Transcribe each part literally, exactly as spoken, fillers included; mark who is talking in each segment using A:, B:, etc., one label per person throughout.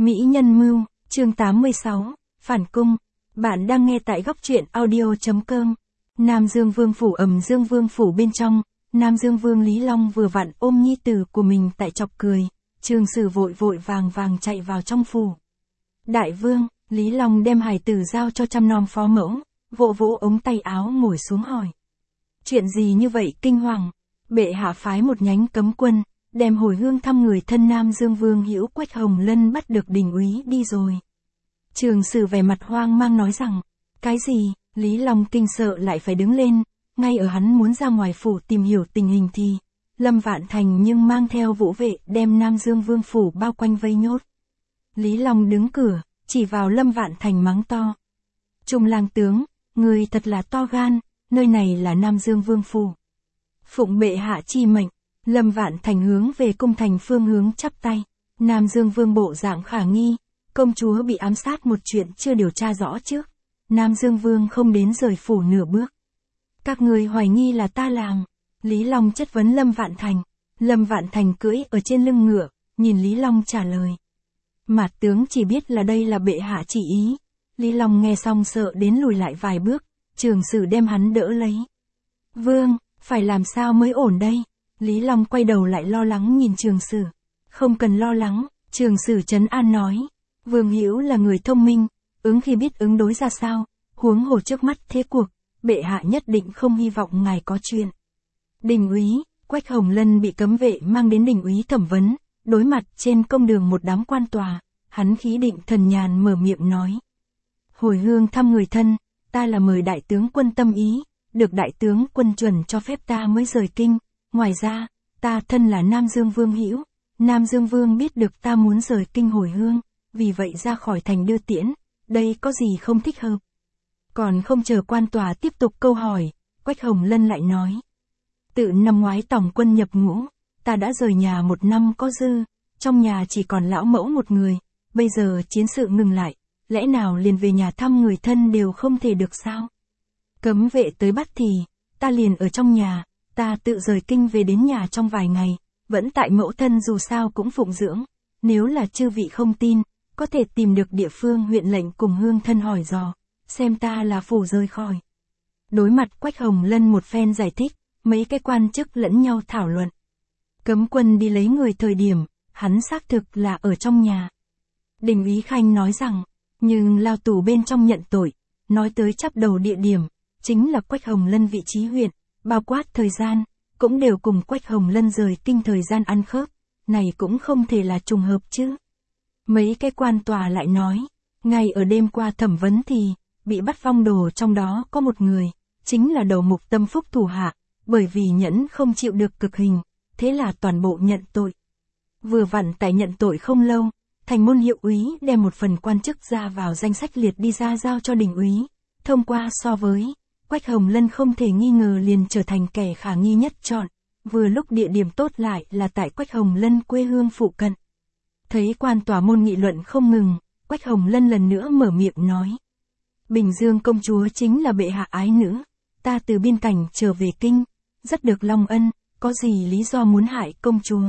A: Mỹ nhân mưu, chương tám mươi sáu, Phản cung. Bạn đang nghe tại góc truyện audio.com. Nam Dương Vương phủ ầm Dương Vương phủ bên trong, Nam Dương Vương Lý Long vừa vặn ôm nhi tử của mình tại chọc cười, Trường Sử vội vội vàng vàng chạy vào trong phủ. Đại vương, Lý Long đem hài tử giao cho chăm nom phó mẫu, vỗ vỗ ống tay áo ngồi xuống hỏi. Chuyện gì như vậy kinh hoàng? Bệ hạ phái một nhánh cấm quân, đem hồi hương thăm người thân Nam Dương Vương Hữu Quách Hồng Lân bắt được đình úy đi rồi. Trường Sử vẻ mặt hoang mang nói rằng, cái gì? Lý Long kinh sợ lại phải đứng lên, ngay ở hắn muốn ra ngoài phủ tìm hiểu tình hình thì, Lâm Vạn Thành nhưng mang theo vũ vệ đem Nam Dương Vương phủ bao quanh vây nhốt. Lý Long đứng cửa, chỉ vào Lâm Vạn Thành mắng to. Trung lang tướng, người thật là to gan, nơi này là Nam Dương Vương phủ. Phụng bệ hạ chi mệnh, Lâm Vạn Thành hướng về cung thành phương hướng chắp tay. Nam Dương Vương bộ dạng khả nghi, công chúa bị ám sát một chuyện chưa điều tra rõ trước. Nam Dương Vương không đến rời phủ nửa bước. Các người hoài nghi là ta làm. Lý Long chất vấn Lâm Vạn Thành. Lâm Vạn Thành cưỡi ở trên lưng ngựa, nhìn Lý Long trả lời. Mạt tướng chỉ biết là đây là bệ hạ chỉ ý. Lý Long nghe xong sợ đến lùi lại vài bước, Trường Sử đem hắn đỡ lấy. Vương, phải làm sao mới ổn đây? Lý Long quay đầu lại lo lắng nhìn Trường Sử. Không cần lo lắng, Trường Sử trấn an nói. Vương Hữu là người thông minh, ứng khi biết ứng đối ra sao, huống hồ trước mắt thế cuộc, bệ hạ nhất định không hy vọng ngài có chuyện. Đình úy, Quách Hồng Lân bị cấm vệ mang đến đình úy thẩm vấn, đối mặt trên công đường một đám quan tòa, hắn khí định thần nhàn mở miệng nói. Hồi hương thăm người thân, ta là mời đại tướng quân tâm ý, được đại tướng quân chuẩn cho phép ta mới rời kinh, ngoài ra, ta thân là Nam Dương Vương Hữu, Nam Dương Vương biết được ta muốn rời kinh hồi hương, vì vậy ra khỏi thành đưa tiễn, đây có gì không thích hợp. Còn không chờ quan tòa tiếp tục câu hỏi, Quách Hồng Lân lại nói. Tự năm ngoái tổng quân nhập ngũ, ta đã rời nhà một năm có dư, trong nhà chỉ còn lão mẫu một người, bây giờ chiến sự ngừng lại, lẽ nào liền về nhà thăm người thân đều không thể được sao? Cấm vệ tới bắt thì, ta liền ở trong nhà, ta tự rời kinh về đến nhà trong vài ngày, vẫn tại mẫu thân dù sao cũng phụng dưỡng, nếu là chư vị không tin, có thể tìm được địa phương huyện lệnh cùng hương thân hỏi dò, xem ta là phủ rời khỏi. Đối mặt Quách Hồng Lân một phen giải thích, mấy cái quan chức lẫn nhau thảo luận. Cấm quân đi lấy người thời điểm, hắn xác thực là ở trong nhà. Đình úy Khanh nói rằng, nhưng lao tù bên trong nhận tội, nói tới chắp đầu địa điểm, chính là Quách Hồng Lân vị trí huyện, bao quát thời gian, cũng đều cùng Quách Hồng Lân rời kinh thời gian ăn khớp, này cũng không thể là trùng hợp chứ. Mấy cái quan tòa lại nói, ngay ở đêm qua thẩm vấn thì, bị bắt phong đồ trong đó có một người, chính là đầu mục Tâm Phúc thủ hạ, bởi vì nhẫn không chịu được cực hình, thế là toàn bộ nhận tội. Vừa vặn tại nhận tội không lâu, thành môn hiệu úy đem một phần quan chức ra vào danh sách liệt đi ra giao cho đình úy, thông qua so với, Quách Hồng Lân không thể nghi ngờ liền trở thành kẻ khả nghi nhất chọn, vừa lúc địa điểm tốt lại là tại Quách Hồng Lân quê hương phụ cận. Thấy quan tòa môn nghị luận không ngừng, Quách Hồng Lân lần nữa mở miệng nói. Bình Dương công chúa chính là bệ hạ ái nữ, ta từ biên cảnh trở về kinh, rất được long ân, có gì lý do muốn hại công chúa.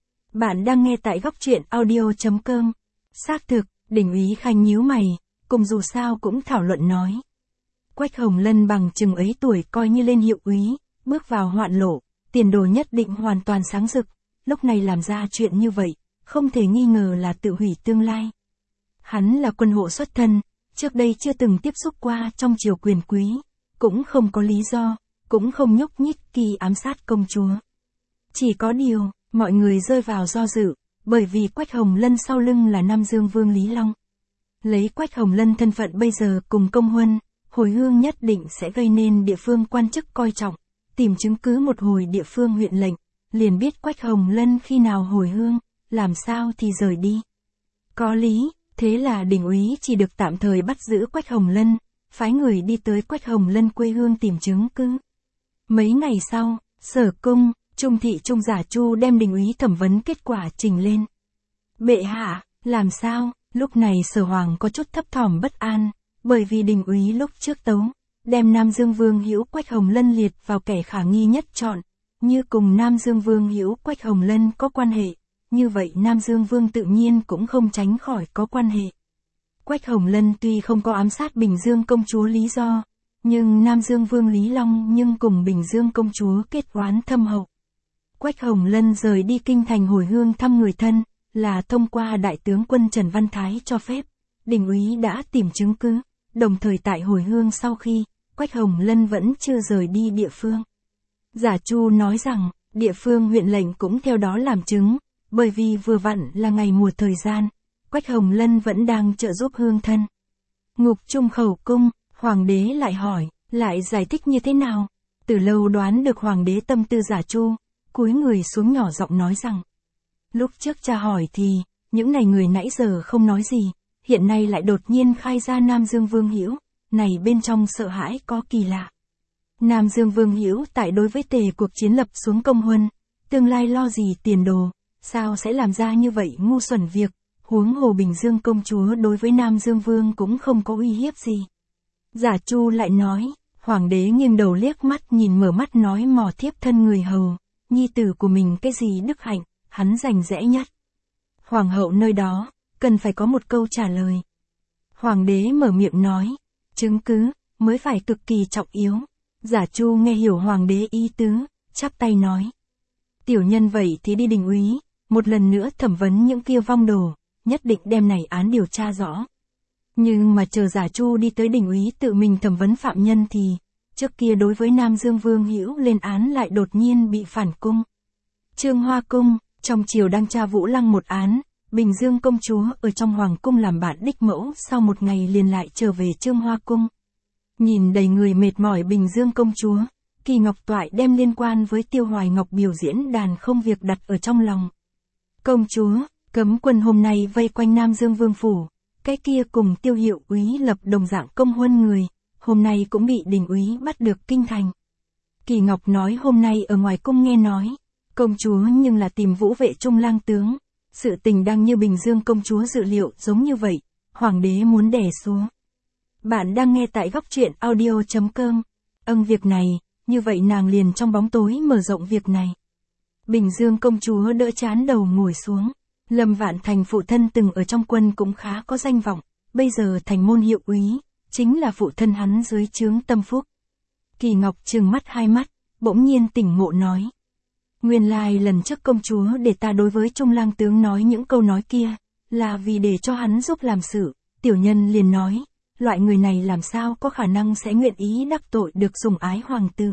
A: Bạn đang nghe tại góc truyện audio.com. Xác thực, đình úy Khanh nhíu mày, cùng dù sao cũng thảo luận nói. Quách Hồng Lân bằng chừng ấy tuổi coi như lên hiệu úy, bước vào hoạn lộ, tiền đồ nhất định hoàn toàn sáng rực, lúc này làm ra chuyện như vậy, không thể nghi ngờ là tự hủy tương lai. Hắn là quân hộ xuất thân, trước đây chưa từng tiếp xúc qua trong triều quyền quý, cũng không có lý do, cũng không nhúc nhích kỳ ám sát công chúa. Chỉ có điều, mọi người rơi vào do dự, bởi vì Quách Hồng Lân sau lưng là Nam Dương Vương Lý Long. Lấy Quách Hồng Lân thân phận bây giờ cùng công huân, hồi hương nhất định sẽ gây nên địa phương quan chức coi trọng, tìm chứng cứ một hồi địa phương huyện lệnh, liền biết Quách Hồng Lân khi nào hồi hương, làm sao thì rời đi. Có lý, thế là đình úy chỉ được tạm thời bắt giữ Quách Hồng Lân, phái người đi tới Quách Hồng Lân quê hương tìm chứng cứ. Mấy ngày sau, Sở cung, Trung thị Trung giả Chu đem đình úy thẩm vấn kết quả trình lên. Bệ hạ, làm sao? Lúc này Sở Hoàng có chút thấp thỏm bất an, bởi vì đình úy lúc trước tấu, đem Nam Dương Vương Hữu Quách Hồng Lân liệt vào kẻ khả nghi nhất chọn, như cùng Nam Dương Vương Hữu Quách Hồng Lân có quan hệ, như vậy Nam Dương Vương tự nhiên cũng không tránh khỏi có quan hệ. Quách Hồng Lân tuy không có ám sát Bình Dương công chúa lý do, nhưng Nam Dương Vương Lý Long nhưng cùng Bình Dương công chúa kết oán thâm hậu. Quách Hồng Lân rời đi kinh thành hồi hương thăm người thân, là thông qua đại tướng quân Trần Văn Thái cho phép. Đình úy đã tìm chứng cứ, đồng thời tại hồi hương sau khi, Quách Hồng Lân vẫn chưa rời đi địa phương. Giả Chu nói rằng, địa phương huyện lệnh cũng theo đó làm chứng, bởi vì vừa vặn là ngày mùa thời gian, Quách Hồng Lân vẫn đang trợ giúp hương thân. Ngục Trung khẩu cung, hoàng đế lại hỏi, lại giải thích như thế nào? Từ lâu đoán được hoàng đế tâm tư Giả Chu, cúi người xuống nhỏ giọng nói rằng, lúc trước cha hỏi thì, những này người nãy giờ không nói gì, hiện nay lại đột nhiên khai ra Nam Dương Vương Hữu, này bên trong sợ hãi có kỳ lạ. Nam Dương Vương Hữu tại đối với tề cuộc chiến lập xuống công huân, tương lai lo gì tiền đồ, sao sẽ làm ra như vậy ngu xuẩn việc, huống hồ Bình Dương công chúa đối với Nam Dương Vương cũng không có uy hiếp gì. Giả Chu lại nói, hoàng đế nghiêng đầu liếc mắt nhìn mở mắt nói mò thiếp thân người hầu, nhi tử của mình cái gì đức hạnh, hắn rành rẽ nhất. Hoàng hậu nơi đó, cần phải có một câu trả lời. Hoàng đế mở miệng nói, chứng cứ, mới phải cực kỳ trọng yếu. Giả Chu nghe hiểu hoàng đế ý tứ, chắp tay nói. Tiểu nhân vậy thì đi đình úy, một lần nữa thẩm vấn những kia vong đồ, nhất định đem này án điều tra rõ. Nhưng mà chờ Giả Chu đi tới đình úy tự mình thẩm vấn phạm nhân thì, trước kia đối với Nam Dương Vương Hữu lên án lại đột nhiên bị phản cung. Trương Hoa Cung, trong triều đang tra Vũ Lăng một án, Bình Dương công chúa ở trong hoàng cung làm bạn đích mẫu sau một ngày liền lại trở về Trương Hoa Cung. Nhìn đầy người mệt mỏi Bình Dương công chúa, Kỳ Ngọc Toại đem liên quan với Tiêu Hoài Ngọc biểu diễn đàn không việc đặt ở trong lòng. Công chúa, cấm quân hôm nay vây quanh Nam Dương Vương phủ, cái kia cùng Tiêu hiệu úy lập đồng dạng công huân người, hôm nay cũng bị đình úy bắt được kinh thành. Kỳ Ngọc nói hôm nay ở ngoài cung nghe nói, công chúa nhưng là tìm Vũ Vệ Trung lang tướng, sự tình đang như Bình Dương công chúa dự liệu giống như vậy, hoàng đế muốn đè xuống. Bạn đang nghe tại góc truyện audio chấm com. Âng việc này, như vậy nàng liền trong bóng tối mở rộng việc này. Bình Dương công chúa đỡ chán đầu ngồi xuống. Lâm Vạn Thành phụ thân từng ở trong quân cũng khá có danh vọng, bây giờ thành môn hiệu úy, chính là phụ thân hắn dưới trướng Tâm Phúc. Kỳ Ngọc trừng mắt hai mắt, bỗng nhiên tỉnh ngộ nói. Nguyên lai lần trước công chúa để ta đối với Trung lang tướng nói những câu nói kia, là vì để cho hắn giúp làm sự, tiểu nhân liền nói. Loại người này làm sao có khả năng sẽ nguyện ý đắc tội được sủng ái hoàng tử.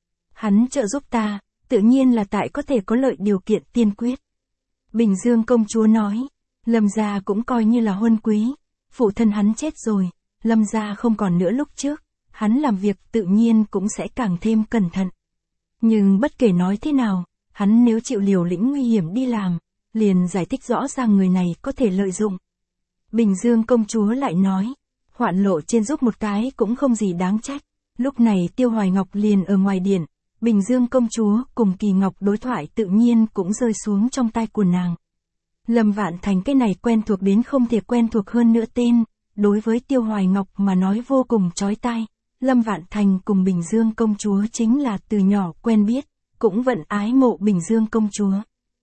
A: Hắn trợ giúp ta, tự nhiên là tại có thể có lợi điều kiện tiên quyết. Bình Dương công chúa nói, Lâm gia cũng coi như là huân quý, phụ thân hắn chết rồi, Lâm gia không còn nữa lúc trước, hắn làm việc tự nhiên cũng sẽ càng thêm cẩn thận. Nhưng bất kể nói thế nào, hắn nếu chịu liều lĩnh nguy hiểm đi làm, liền giải thích rõ ràng người này có thể lợi dụng. Bình Dương công chúa lại nói, hoạn lộ trên giúp một cái cũng không gì đáng trách. Lúc này Tiêu Hoài Ngọc liền ở ngoài điện, Bình Dương công chúa cùng Kỳ Ngọc đối thoại tự nhiên cũng rơi xuống trong tai của nàng. Lâm Vạn Thành cái này quen thuộc đến không thể quen thuộc hơn nữa tên, đối với Tiêu Hoài Ngọc mà nói vô cùng chói tai. Lâm Vạn Thành cùng Bình Dương công chúa chính là từ nhỏ quen biết, cũng vẫn ái mộ Bình Dương công chúa.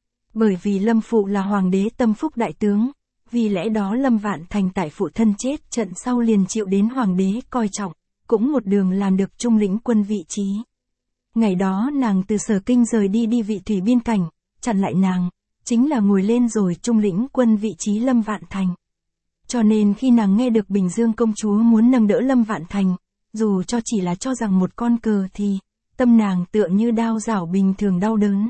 A: Bởi vì Lâm phụ là hoàng đế Tâm Phúc đại tướng, vì lẽ đó Lâm Vạn Thành tại phụ thân chết trận sau liền chịu đến hoàng đế coi trọng, cũng một đường làm được trung lĩnh quân vị trí. Ngày đó nàng từ Sở Kinh rời đi đi vị thủy biên cảnh, chặn lại nàng, chính là ngồi lên rồi trung lĩnh quân vị trí Lâm Vạn Thành. Cho nên khi nàng nghe được Bình Dương công chúa muốn nâng đỡ Lâm Vạn Thành, dù cho chỉ là cho rằng một con cờ thì, tâm nàng tựa như đao rảo bình thường đau đớn.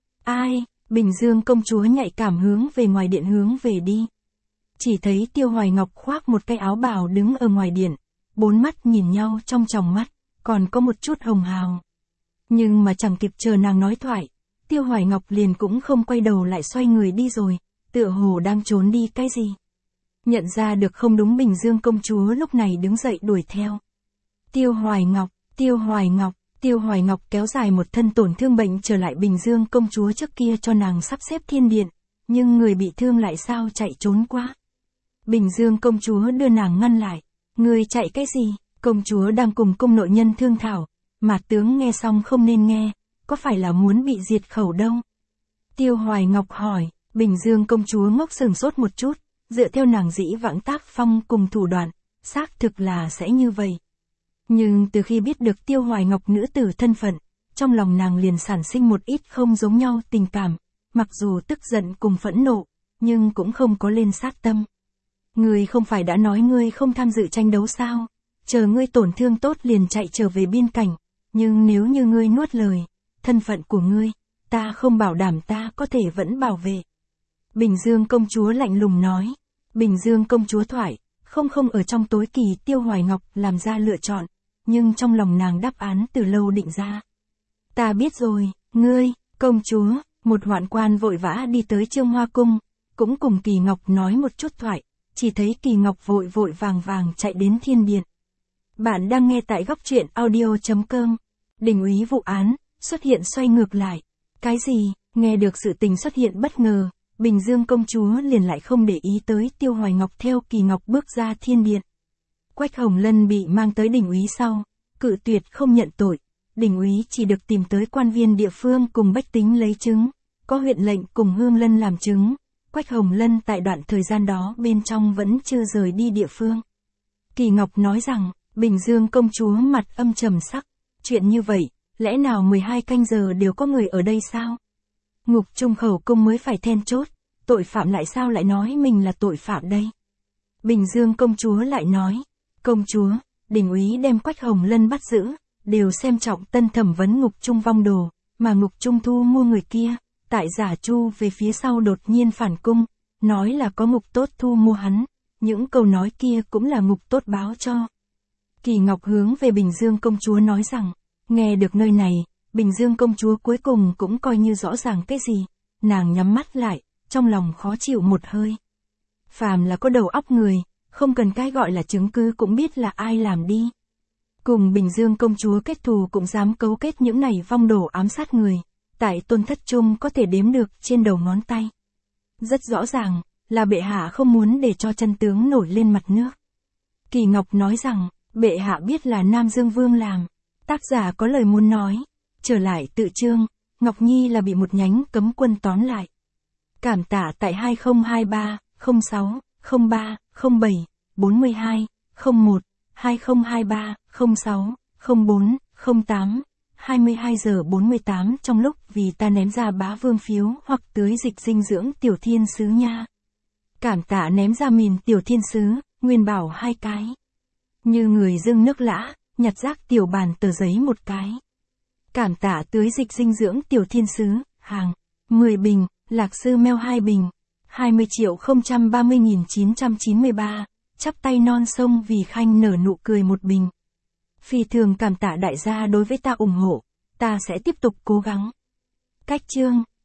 A: Ai, Bình Dương công chúa nhạy cảm hướng về ngoài điện hướng về đi. Chỉ thấy Tiêu Hoài Ngọc khoác một cái áo bào đứng ở ngoài điện, bốn mắt nhìn nhau trong tròng mắt, còn có một chút hồng hào. Nhưng mà chẳng kịp chờ nàng nói thoại, Tiêu Hoài Ngọc liền cũng không quay đầu lại xoay người đi rồi, tựa hồ đang trốn đi cái gì. Nhận ra được không đúng Bình Dương công chúa lúc này đứng dậy đuổi theo. Tiêu Hoài Ngọc, Tiêu Hoài Ngọc, Tiêu Hoài Ngọc kéo dài một thân tổn thương bệnh trở lại Bình Dương công chúa trước kia cho nàng sắp xếp thiên điện, nhưng người bị thương lại sao chạy trốn quá. Bình Dương công chúa đưa nàng ngăn lại, người chạy cái gì, công chúa đang cùng cung nội nhân thương thảo, mà tướng nghe xong không nên nghe, có phải là muốn bị diệt khẩu đâu. Tiêu Hoài Ngọc hỏi, Bình Dương công chúa ngốc sừng sốt một chút, dựa theo nàng dĩ vãng tác phong cùng thủ đoạn, xác thực là sẽ như vậy. Nhưng từ khi biết được Tiêu Hoài Ngọc nữ tử thân phận, trong lòng nàng liền sản sinh một ít không giống nhau tình cảm, mặc dù tức giận cùng phẫn nộ, nhưng cũng không có lên sát tâm. Ngươi không phải đã nói ngươi không tham dự tranh đấu sao, chờ ngươi tổn thương tốt liền chạy trở về biên cảnh, nhưng nếu như ngươi nuốt lời, thân phận của ngươi, ta không bảo đảm ta có thể vẫn bảo vệ. Bình Dương công chúa lạnh lùng nói. Bình Dương công chúa thoại, không không ở trong tối kỳ Tiêu Hoài Ngọc làm ra lựa chọn, nhưng trong lòng nàng đáp án từ lâu định ra. Ta biết rồi, ngươi, công chúa, một hoạn quan vội vã đi tới Trương Hoa Cung, cũng cùng Kỳ Ngọc nói một chút thoại, chỉ thấy Kỳ Ngọc vội vội vàng vàng chạy đến thiên điện. Bạn đang nghe tại góc truyện audio.com. Đình úy vụ án, xuất hiện xoay ngược lại. Cái gì, nghe được sự tình xuất hiện bất ngờ, Bình Dương công chúa liền lại không để ý tới Tiêu Hoài Ngọc theo Kỳ Ngọc bước ra thiên điện. Quách Hồng Lân bị mang tới đình úy sau, cự tuyệt không nhận tội, đình úy chỉ được tìm tới quan viên địa phương cùng bách tính lấy chứng, có huyện lệnh cùng Hương Lân làm chứng. Quách Hồng Lân tại đoạn thời gian đó bên trong vẫn chưa rời đi địa phương. Kỳ Ngọc nói rằng, Bình Dương công chúa mặt âm trầm sắc, chuyện như vậy, lẽ nào mười hai canh giờ đều có người ở đây sao? Ngục Trung khẩu cung mới phải then chốt, tội phạm lại sao lại nói mình là tội phạm đây? Bình Dương công chúa lại nói, công chúa, đình úy đem Quách Hồng Lân bắt giữ, đều xem trọng tân thẩm vấn Ngục Trung vong đồ, mà Ngục Trung thu mua người kia, tại giả chu về phía sau đột nhiên phản cung, nói là có Ngục tốt thu mua hắn, những câu nói kia cũng là Ngục tốt báo cho. Kỳ Ngọc hướng về Bình Dương công chúa nói rằng, nghe được nơi này, Bình Dương công chúa cuối cùng cũng coi như rõ ràng cái gì, nàng nhắm mắt lại, trong lòng khó chịu một hơi. Phàm là có đầu óc người, không cần cái gọi là chứng cứ cũng biết là ai làm đi. Cùng Bình Dương công chúa kết thù cũng dám cấu kết những này vong đồ ám sát người, tại Tôn Thất Trung có thể đếm được trên đầu ngón tay. Rất rõ ràng, là bệ hạ không muốn để cho chân tướng nổi lên mặt nước. Kỳ Ngọc nói rằng, bệ hạ biết là Nam Dương Vương làm. Tác giả có lời muốn nói. Trở lại tự chương, Ngọc Nhi là bị một nhánh cấm quân tóm lại. Cảm tạ tại hai không hai ba, không sáu, không ba, không bảy, bốn hai, không một, hai không hai ba, không sáu, không bốn, không tám, hai mươi hai giờ bốn mươi tám trong lúc vì ta ném ra bá vương phiếu hoặc tưới dịch dinh dưỡng tiểu thiên sứ nha. Cảm tạ ném ra mìn tiểu thiên sứ, nguyên bảo hai cái. Như người dưng nước lã, nhặt rác tiểu bàn tờ giấy một cái. Cảm tạ tưới dịch dinh dưỡng tiểu thiên sứ, hàng, mười bình, lạc sư meo hai bình, hai mươi triệu không trăm ba mươi nghìn chín trăm chín mươi ba, chắp tay non sông vì khanh nở nụ cười một bình. Phi thường cảm tạ đại gia đối với ta ủng hộ, ta sẽ tiếp tục cố gắng. Cách chương,